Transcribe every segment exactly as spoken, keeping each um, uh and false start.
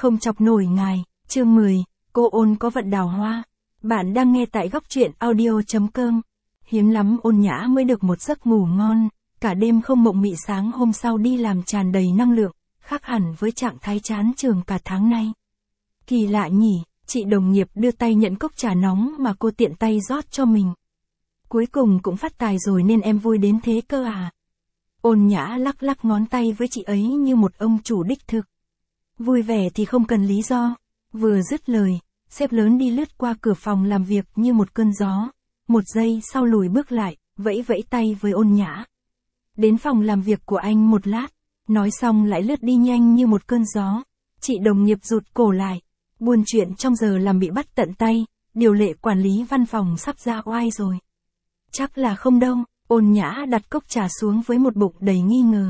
Không chọc nổi ngài, chương mười, cô Ôn có vận đào hoa. Bạn đang nghe tại góc truyện audio chấm com. Hiếm lắm Ôn Nhã mới được một giấc ngủ ngon, cả đêm không mộng mị, sáng hôm sau đi làm tràn đầy năng lượng, khác hẳn với trạng thái chán trường cả tháng nay. Kỳ lạ nhỉ, chị đồng nghiệp đưa tay nhận cốc trà nóng mà cô tiện tay rót cho mình. Cuối cùng cũng phát tài rồi nên em vui đến thế cơ à. Ôn Nhã lắc lắc ngón tay với chị ấy như một ông chủ đích thực. Vui vẻ thì không cần lý do. Vừa dứt lời, sếp lớn đi lướt qua cửa phòng làm việc như một cơn gió. Một giây sau lùi bước lại, vẫy vẫy tay với Ôn Nhã. Đến phòng làm việc của anh một lát, nói xong lại lướt đi nhanh như một cơn gió. Chị đồng nghiệp rụt cổ lại. Buôn chuyện trong giờ làm bị bắt tận tay, điều lệ quản lý văn phòng sắp ra oai rồi. Chắc là không đâu. Ôn Nhã đặt cốc trà xuống với một bụng đầy nghi ngờ.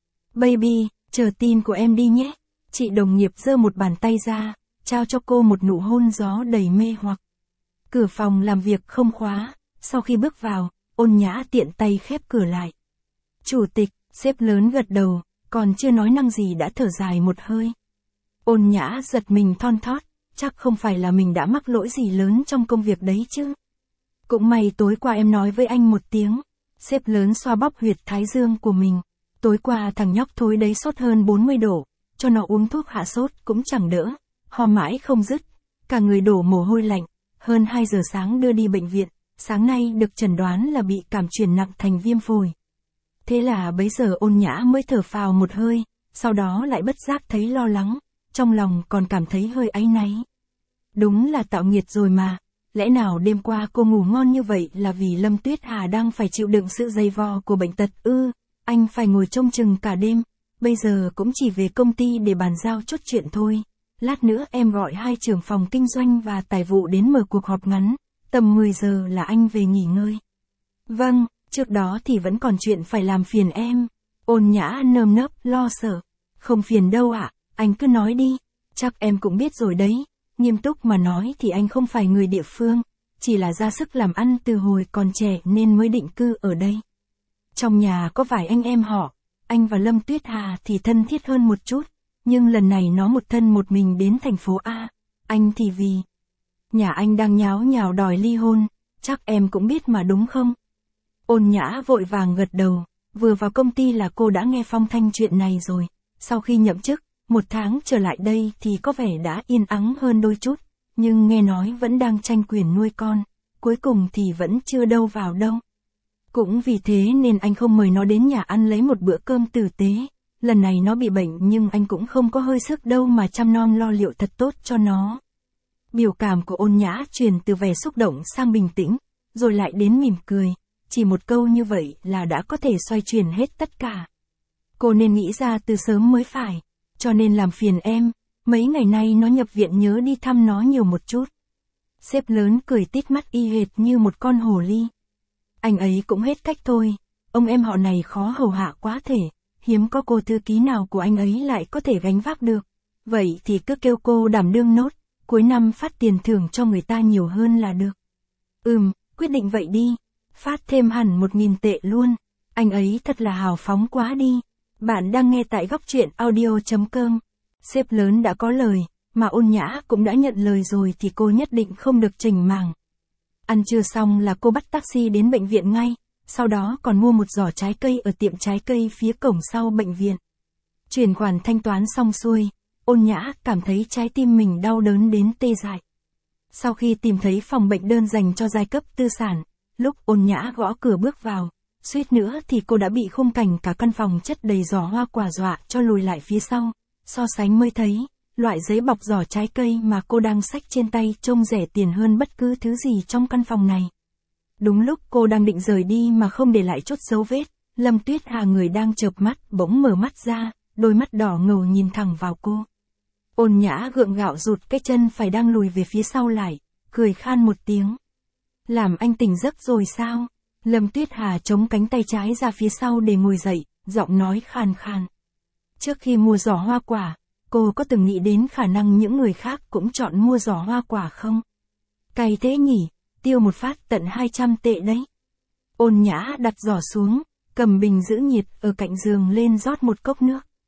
Baby, chờ tin của em đi nhé. Chị đồng nghiệp giơ một bàn tay ra, trao cho cô một nụ hôn gió đầy mê hoặc. Cửa phòng làm việc không khóa, sau khi bước vào, Ôn Nhã tiện tay khép cửa lại. Chủ tịch, sếp lớn gật đầu, còn chưa nói năng gì đã thở dài một hơi. Ôn Nhã giật mình thon thót, chắc không phải là mình đã mắc lỗi gì lớn trong công việc đấy chứ. Cũng may tối qua em nói với anh một tiếng. Sếp lớn xoa bóp huyệt thái dương của mình. Tối qua thằng nhóc thối đấy sốt hơn bốn mươi độ, cho nó uống thuốc hạ sốt cũng chẳng đỡ, ho mãi không dứt, cả người đổ mồ hôi lạnh, hơn hai giờ sáng đưa đi bệnh viện, sáng nay được chẩn đoán là bị cảm chuyển nặng thành viêm phổi. Thế là bấy giờ Ôn Nhã mới thở phào một hơi, sau đó lại bất giác thấy lo lắng, trong lòng còn cảm thấy hơi áy náy. Đúng là tạo nghiệt rồi mà. Lẽ nào đêm qua cô ngủ ngon như vậy là vì Lâm Tuyết Hà đang phải chịu đựng sự dày vò của bệnh tật ư? Anh phải ngồi trông chừng cả đêm, bây giờ cũng chỉ về công ty để bàn giao chốt chuyện thôi. Lát nữa em gọi hai trưởng phòng kinh doanh và tài vụ đến mở cuộc họp ngắn, tầm mười giờ là anh về nghỉ ngơi. Vâng, trước đó thì vẫn còn chuyện phải làm phiền em. Ôn Nhã nơm nớp lo sợ. Không phiền đâu ạ, anh cứ nói đi, chắc em cũng biết rồi đấy. Nghiêm túc mà nói thì anh không phải người địa phương, chỉ là ra sức làm ăn từ hồi còn trẻ nên mới định cư ở đây. Trong nhà có vài anh em họ, anh và Lâm Tuyết Hà thì thân thiết hơn một chút, nhưng lần này nó một thân một mình đến thành phố A, anh thì vì nhà anh đang nháo nhào đòi ly hôn, chắc em cũng biết mà đúng không? Ôn Nhã vội vàng gật đầu, vừa vào công ty là cô đã nghe phong thanh chuyện này rồi, sau khi nhậm chức. Một tháng trở lại đây thì có vẻ đã yên ắng hơn đôi chút, nhưng nghe nói vẫn đang tranh quyền nuôi con, cuối cùng thì vẫn chưa đâu vào đâu. Cũng vì thế nên anh không mời nó đến nhà ăn lấy một bữa cơm tử tế, lần này nó bị bệnh nhưng anh cũng không có hơi sức đâu mà chăm nom lo liệu thật tốt cho nó. Biểu cảm của Ôn Nhã chuyển từ vẻ xúc động sang bình tĩnh, rồi lại đến mỉm cười, chỉ một câu như vậy là đã có thể xoay chuyển hết tất cả. Cô nên nghĩ ra từ sớm mới phải. Cho nên làm phiền em, mấy ngày nay nó nhập viện nhớ đi thăm nó nhiều một chút. Sếp lớn cười tít mắt y hệt như một con hồ ly. Anh ấy cũng hết cách thôi, ông em họ này khó hầu hạ quá thể, hiếm có cô thư ký nào của anh ấy lại có thể gánh vác được. Vậy thì cứ kêu cô đảm đương nốt, cuối năm phát tiền thưởng cho người ta nhiều hơn là được. Ừm, quyết định vậy đi, phát thêm hẳn một nghìn tệ luôn, anh ấy thật là hào phóng quá đi. Bạn đang nghe tại góc truyện audio chấm com. Sếp lớn đã có lời, mà Ôn Nhã cũng đã nhận lời rồi thì cô nhất định không được chểnh mảng. Ăn trưa xong là cô bắt taxi đến bệnh viện ngay, sau đó còn mua một giỏ trái cây ở tiệm trái cây phía cổng sau bệnh viện. Chuyển khoản thanh toán xong xuôi, Ôn Nhã cảm thấy trái tim mình đau đớn đến tê dại. Sau khi tìm thấy phòng bệnh đơn dành cho giai cấp tư sản, lúc Ôn Nhã gõ cửa bước vào, suýt nữa thì cô đã bị khung cảnh cả căn phòng chất đầy giỏ hoa quả dọa cho lùi lại phía sau, so sánh mới thấy, loại giấy bọc giỏ trái cây mà cô đang xách trên tay trông rẻ tiền hơn bất cứ thứ gì trong căn phòng này. Đúng lúc cô đang định rời đi mà không để lại chút dấu vết, Lâm Tuyết Hà người đang chợp mắt bỗng mở mắt ra, đôi mắt đỏ ngầu nhìn thẳng vào cô. Ôn Nhã gượng gạo rụt cái chân phải đang lùi về phía sau lại, cười khan một tiếng. Làm anh tỉnh giấc rồi sao? Lâm Tuyết Hà chống cánh tay trái ra phía sau để ngồi dậy, giọng nói khàn khàn. Trước khi mua giỏ hoa quả, cô có từng nghĩ đến khả năng những người khác cũng chọn mua giỏ hoa quả không? Cay thế nhỉ, tiêu một phát tận hai trăm tệ đấy. Ôn Nhã đặt giỏ xuống, cầm bình giữ nhiệt ở cạnh giường lên rót một cốc nước.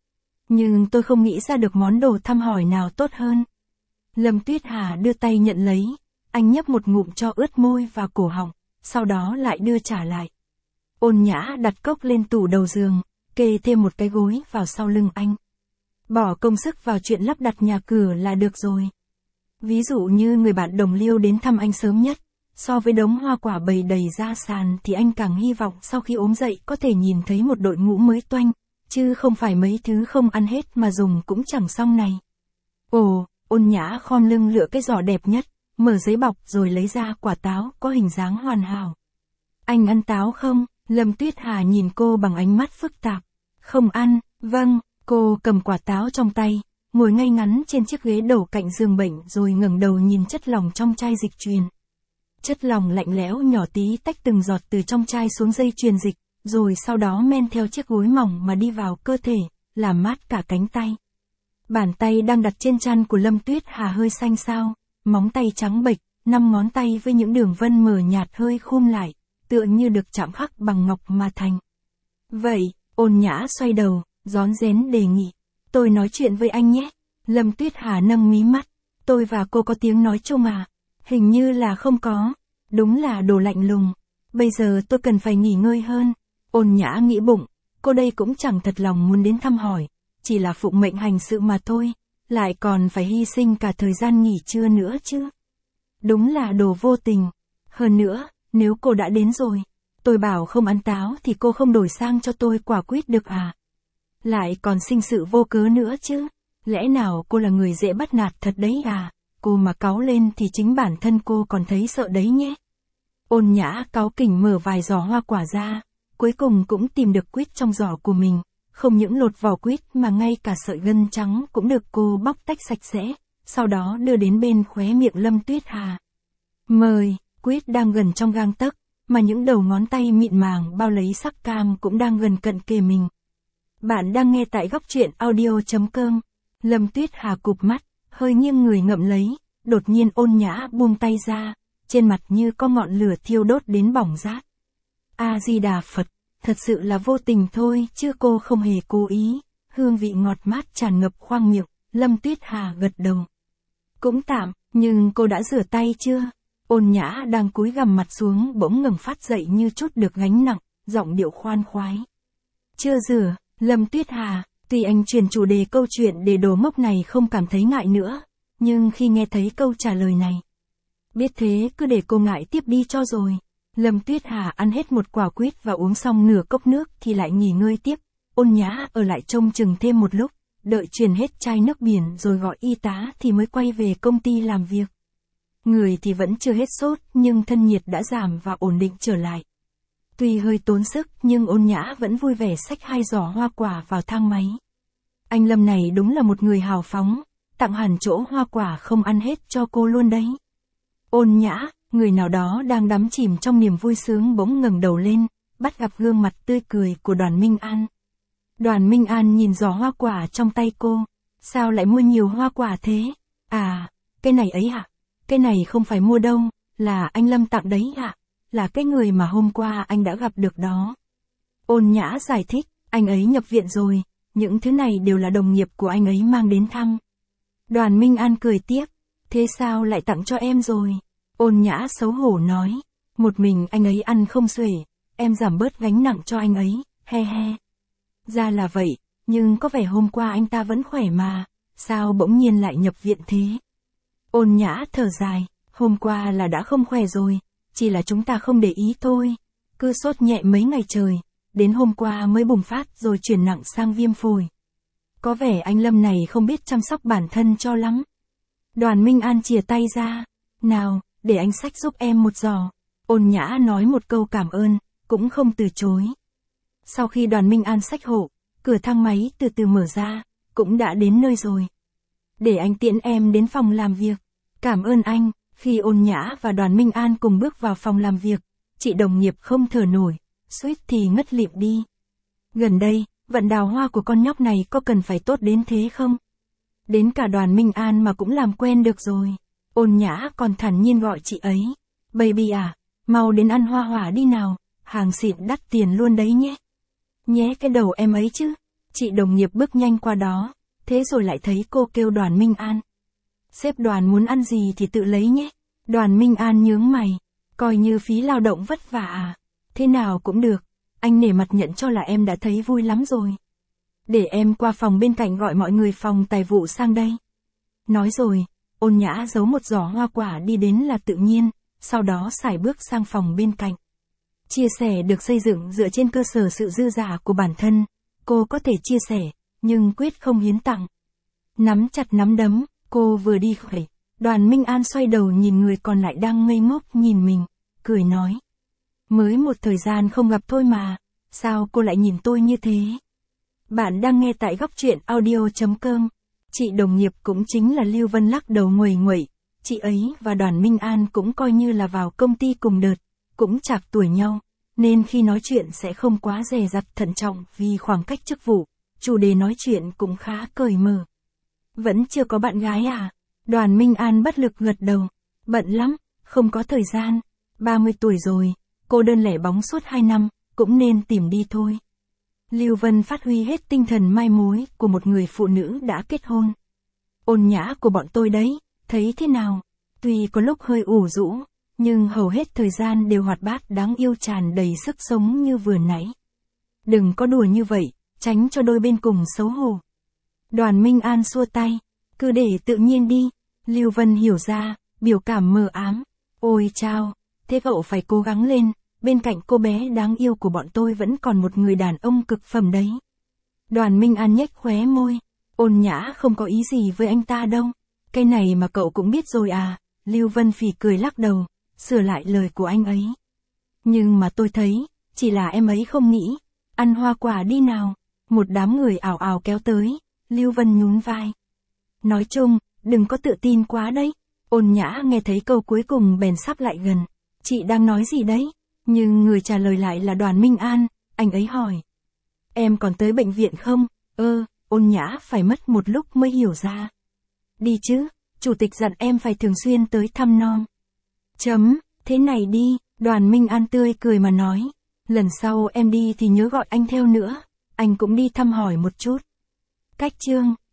nhưng tôi không nghĩ ra được món đồ thăm hỏi nào tốt hơn. Lâm Tuyết Hà đưa tay nhận lấy, anh nhấp một ngụm cho ướt môi và cổ họng, sau đó lại đưa trả lại. Ôn Nhã đặt cốc lên tủ đầu giường, kê thêm một cái gối vào sau lưng anh. Bỏ công sức vào chuyện lắp đặt nhà cửa là được rồi. Ví dụ như người bạn đồng liêu đến thăm anh sớm nhất, so với đống hoa quả bày đầy ra sàn thì anh càng hy vọng sau khi ốm dậy có thể nhìn thấy một đội ngũ mới toanh, chứ không phải mấy thứ không ăn hết mà dùng cũng chẳng xong này. Ồ, Ôn Nhã khom lưng lựa cái giỏ đẹp nhất, mở giấy bọc rồi lấy ra quả táo có hình dáng hoàn hảo. Anh ăn táo không? Lâm Tuyết Hà nhìn cô bằng ánh mắt phức tạp. Không ăn, vâng, cô cầm quả táo trong tay, ngồi ngay ngắn trên chiếc ghế đầu cạnh giường bệnh rồi ngẩng đầu nhìn chất lỏng trong chai dịch truyền. Chất lỏng lạnh lẽo nhỏ tí tách từng giọt từ trong chai xuống dây truyền dịch, rồi sau đó men theo chiếc gối mỏng mà đi vào cơ thể, làm mát cả cánh tay. Bàn tay đang đặt trên trán của Lâm Tuyết Hà hơi xanh xao, móng tay trắng bệch, năm ngón tay với những đường vân mờ nhạt hơi khum lại, tựa như được chạm khắc bằng ngọc mà thành. Vậy, Ôn Nhã xoay đầu, rón rén đề nghị. Tôi nói chuyện với anh nhé. Lâm Tuyết Hà nâng mí mắt. Tôi và cô có tiếng nói chung à? Hình như là không có. Đúng là đồ lạnh lùng. Bây giờ tôi cần phải nghỉ ngơi hơn. Ôn Nhã nghĩ bụng. Cô đây cũng chẳng thật lòng muốn đến thăm hỏi. Chỉ là phụng mệnh hành sự mà thôi. Lại còn phải hy sinh cả thời gian nghỉ trưa nữa chứ. Đúng là đồ vô tình. Hơn nữa, nếu cô đã đến rồi, tôi bảo không ăn táo thì cô không đổi sang cho tôi quả quýt được à? Lại còn sinh sự vô cớ nữa chứ. Lẽ nào cô là người dễ bắt nạt thật đấy à? Cô mà cáu lên thì chính bản thân cô còn thấy sợ đấy nhé. Ôn Nhã cáu kỉnh mở vài giỏ hoa quả ra, cuối cùng cũng tìm được quýt trong giỏ của mình. Không những lột vỏ quýt mà ngay cả sợi gân trắng cũng được cô bóc tách sạch sẽ, sau đó đưa đến bên khóe miệng Lâm Tuyết Hà. Mời, quýt đang gần trong gang tấc, mà những đầu ngón tay mịn màng bao lấy sắc cam cũng đang gần cận kề mình. Bạn đang nghe tại góc truyện audio chấm com. Lâm Tuyết Hà cụp mắt, hơi nghiêng người ngậm lấy, đột nhiên Ôn Nhã buông tay ra, trên mặt như có ngọn lửa thiêu đốt đến bỏng rát. A Di Đà Phật, thật sự là vô tình thôi chứ cô không hề cố ý, hương vị ngọt mát tràn ngập khoang miệng, Lâm Tuyết Hà gật đầu. Cũng tạm, nhưng cô đã rửa tay chưa? Ôn Nhã đang cúi gằm mặt xuống bỗng ngẩng phát dậy như chút được gánh nặng, giọng điệu khoan khoái. Chưa rửa, Lâm Tuyết Hà, tuy anh chuyển chủ đề câu chuyện để đồ mốc này không cảm thấy ngại nữa, nhưng khi nghe thấy câu trả lời này, biết thế cứ để cô ngại tiếp đi cho rồi. Lâm Tuyết Hà ăn hết một quả quýt và uống xong nửa cốc nước thì lại nghỉ ngơi tiếp. Ôn Nhã ở lại trông chừng thêm một lúc, đợi truyền hết chai nước biển rồi gọi y tá thì mới quay về công ty làm việc. Người thì vẫn chưa hết sốt nhưng thân nhiệt đã giảm và ổn định trở lại. Tuy hơi tốn sức nhưng Ôn Nhã vẫn vui vẻ xách hai giỏ hoa quả vào thang máy. Anh Lâm này đúng là một người hào phóng, tặng hẳn chỗ hoa quả không ăn hết cho cô luôn đấy. Ôn Nhã, người nào đó đang đắm chìm trong niềm vui sướng bỗng ngẩng đầu lên, bắt gặp gương mặt tươi cười của Đoàn Minh An. Đoàn Minh An nhìn giỏ hoa quả trong tay cô. Sao lại mua nhiều hoa quả thế? À, cái này ấy ạ. Cái này không phải mua đâu, là anh Lâm tặng đấy ạ. Là cái người mà hôm qua anh đã gặp được đó. Ôn Nhã giải thích, anh ấy nhập viện rồi, những thứ này đều là đồng nghiệp của anh ấy mang đến thăm. Đoàn Minh An cười tiếp, thế sao lại tặng cho em rồi? Ôn Nhã xấu hổ nói, một mình anh ấy ăn không xuể, em giảm bớt gánh nặng cho anh ấy, he he. Ra là vậy, nhưng có vẻ hôm qua anh ta vẫn khỏe mà, sao bỗng nhiên lại nhập viện thế? Ôn Nhã thở dài, hôm qua là đã không khỏe rồi, chỉ là chúng ta không để ý thôi, cứ sốt nhẹ mấy ngày trời, đến hôm qua mới bùng phát rồi chuyển nặng sang viêm phổi. Có vẻ anh Lâm này không biết chăm sóc bản thân cho lắm. Đoàn Minh An chìa tay ra, nào, để anh xách giúp em một giỏ. Ôn Nhã nói một câu cảm ơn, cũng không từ chối. Sau khi Đoàn Minh An xách hộ, cửa thang máy từ từ mở ra, cũng đã đến nơi rồi. Để anh tiễn em đến phòng làm việc. Cảm ơn anh. Khi Ôn Nhã và Đoàn Minh An cùng bước vào phòng làm việc, chị đồng nghiệp không thở nổi, suýt thì ngất lịm đi. Gần đây, vận đào hoa của con nhóc này có cần phải tốt đến thế không? Đến cả Đoàn Minh An mà cũng làm quen được rồi. Ôn Nhã còn thản nhiên gọi chị ấy. Baby à, mau đến ăn hoa hỏa đi nào, hàng xịn đắt tiền luôn đấy nhé. Nhé cái đầu em ấy chứ. Chị đồng nghiệp bước nhanh qua đó, thế rồi lại thấy cô kêu Đoàn Minh An. Sếp Đoàn muốn ăn gì thì tự lấy nhé. Đoàn Minh An nhướng mày, coi như phí lao động vất vả à? Thế nào cũng được, anh nể mặt nhận cho là em đã thấy vui lắm rồi. Để em qua phòng bên cạnh gọi mọi người phòng tài vụ sang đây. Nói rồi, Ôn Nhã giấu một giỏ hoa quả đi đến là tự nhiên, sau đó sải bước sang phòng bên cạnh. Chia sẻ được xây dựng dựa trên cơ sở sự dư dả của bản thân, cô có thể chia sẻ, nhưng quyết không hiến tặng. Nắm chặt nắm đấm, cô vừa đi khỏi, Đoàn Minh An xoay đầu nhìn người còn lại đang ngây ngốc nhìn mình, cười nói. Mới một thời gian không gặp thôi mà, sao cô lại nhìn tôi như thế? Bạn đang nghe tại góc truyện audio.com. Chị đồng nghiệp cũng chính là Lưu Vân lắc đầu nguầy nguậy, chị ấy và Đoàn Minh An cũng coi như là vào công ty cùng đợt, cũng chạc tuổi nhau, nên khi nói chuyện sẽ không quá dè dặt thận trọng vì khoảng cách chức vụ, chủ đề nói chuyện cũng khá cởi mở. Vẫn chưa có bạn gái à? Đoàn Minh An bất lực gật đầu, bận lắm, không có thời gian, ba mươi tuổi rồi, cô đơn lẻ bóng suốt hai năm, cũng nên tìm đi thôi. Lưu Vân phát huy hết tinh thần mai mối của một người phụ nữ đã kết hôn. Ôn Nhã của bọn tôi đấy, thấy thế nào? Tuy có lúc hơi ủ rũ, nhưng hầu hết thời gian đều hoạt bát đáng yêu tràn đầy sức sống như vừa nãy. Đừng có đùa như vậy, tránh cho đôi bên cùng xấu hổ. Đoàn Minh An xua tay, cứ để tự nhiên đi. Lưu Vân hiểu ra, biểu cảm mờ ám. Ôi chao, thế cậu phải cố gắng lên, bên cạnh cô bé đáng yêu của bọn tôi vẫn còn một người đàn ông cực phẩm đấy. Đoàn Minh An nhếch khóe môi, Ôn Nhã không có ý gì với anh ta đâu. Cái này mà cậu cũng biết rồi à? Lưu Vân phì cười lắc đầu, sửa lại lời của anh ấy. Nhưng mà tôi thấy, chỉ là em ấy không nghĩ. Ăn hoa quả đi nào. Một đám người ảo ảo kéo tới, Lưu Vân nhún vai. Nói chung, đừng có tự tin quá đấy. Ôn Nhã nghe thấy câu cuối cùng bèn sắp lại gần. Chị đang nói gì đấy? Nhưng người trả lời lại là Đoàn Minh An, anh ấy hỏi. Em còn tới bệnh viện không? Ơ, Ôn Nhã phải mất một lúc mới hiểu ra. Đi chứ, chủ tịch dặn em phải thường xuyên tới thăm nom. Chấm, thế này đi, Đoàn Minh An tươi cười mà nói. Lần sau em đi thì nhớ gọi anh theo nữa, anh cũng đi thăm hỏi một chút. Cách chương.